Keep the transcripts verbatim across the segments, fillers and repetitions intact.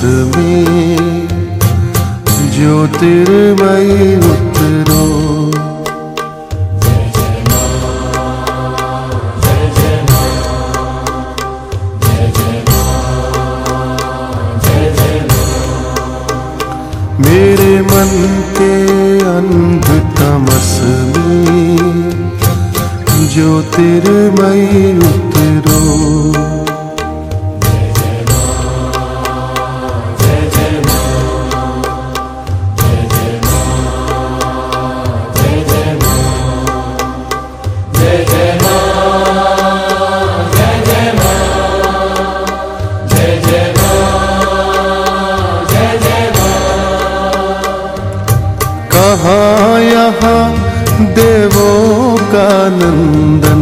में ज्योतिर्मयी उतरो। मेरे मन के अंध तमस में ज्योतिर्मयी उतरो। कहाँ यहाँ देवों का नंदन,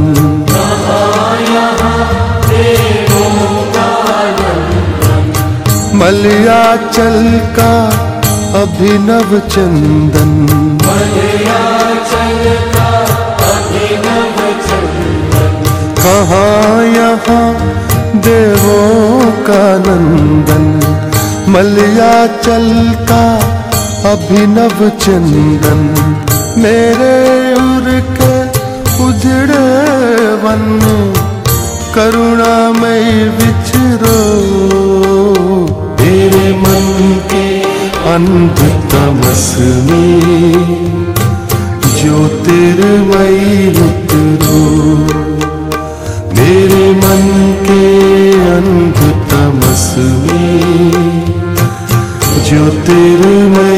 मलयाचल का अभिनव चंदन। कहाँ यहाँ देवों का नंदन, मलयाचल का अभिनव चंदन। मेरे उर के उजड़े वन करुणामय विचरो। मेरे मन के अंध तमस में ज्योतिर्मयी उतरो। मेरे मन के अंध तमस में ज्योतिर्मयी